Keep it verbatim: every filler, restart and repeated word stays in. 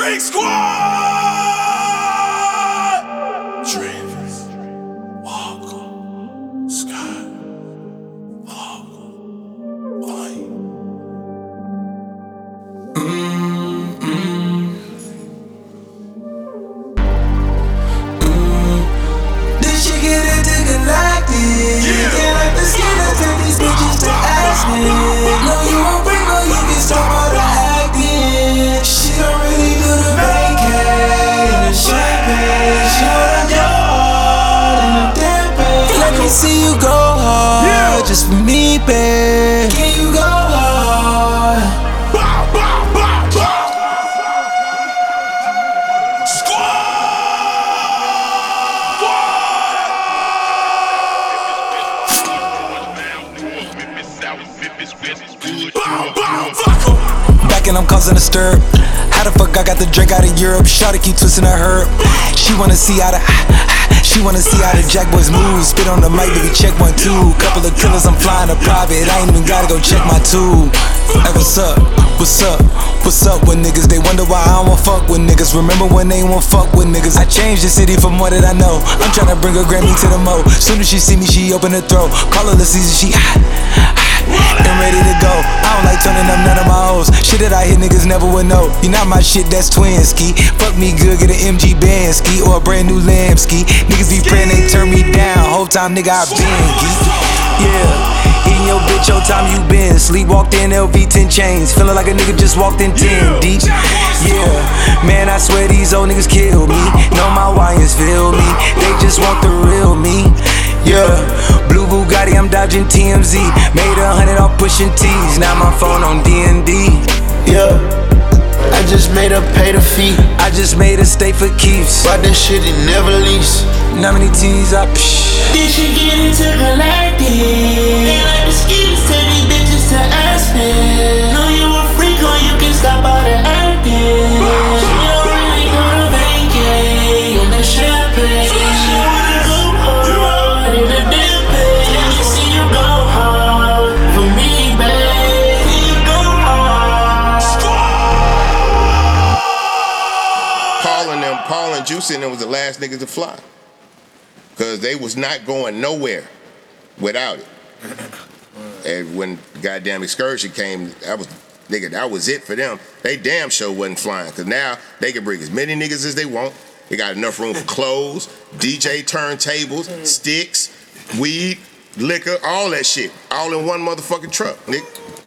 Big Squad! Travis, Walker, Scott, Walker, White. Mm, mm. Mm. Did she get intergalactic? Yeah. Can't like the skin of turn these bitches to acid. No, you won't bring no, you can stop all the acting. She don't really do the vacay and the champagne. She wanna go hard in the damn. Let me see you go hard, yeah. Just for me, babe. Can you go hard? Bow, bow, bow, bow. Squad! Bow, bow, bow. Back and I'm causing a stir. How the fuck I got the drink out of Europe? Shawty keep twisting her herb. She wanna see how the She wanna see how the Jack Boys move. Spit on the mic, baby, check one, two. Couple of killers, I'm flying a private. I ain't even gotta go check my tube. Hey, what's up? What's up? What's up with niggas? They wonder why I don't wanna fuck with niggas. Remember when they won't fuck with niggas? I changed the city from what did I know. I'm tryna bring her Grammy to the mo. Soon as she see me, she open her throat. Call her the season, she hot, hot, and ready to go. I don't like turning up none of my hoes. Shit that I hit niggas never would know. You not my shit, that's twin ski. Fuck me good, get an M G band ski or a brand new lamb ski. Niggas be praying they turn me down. Whole time nigga I been geek. Yeah, eating your bitch, whole time you been sleep. Walked in L V ten chains, feeling like a nigga just walked in ten deep. Yeah, man, I swear these old niggas kill me. Know my wires feel me. They just want the real me. Yeah, blue Bugatti, I'm dodging T M Z. Made a hundred off pushing T's. Now my phone on D and D. Yeah, I just made her pay the fee. I just made a stay for keeps. But that shit it never leaves. How many T's I psh. Did she get intergalactic? They like the skis, tell these bitches to Aspen. Know you a freak or you can stop all the acting. She don't really go to vacay on the champagne. She wanna go hard in the damn pay. Let me see you go hard for me, babe. See you go hard. Paul and them, Paul and Juicy and them was the last niggas to fly. Cause they was not going nowhere without it. And when goddamn Excursion came, that was nigga, that was it for them. They damn sure wasn't flying. Cause now they can bring as many niggas as they want. They got enough room for clothes, D J turntables, sticks, weed, liquor, all that shit. All in one motherfucking truck, nigga.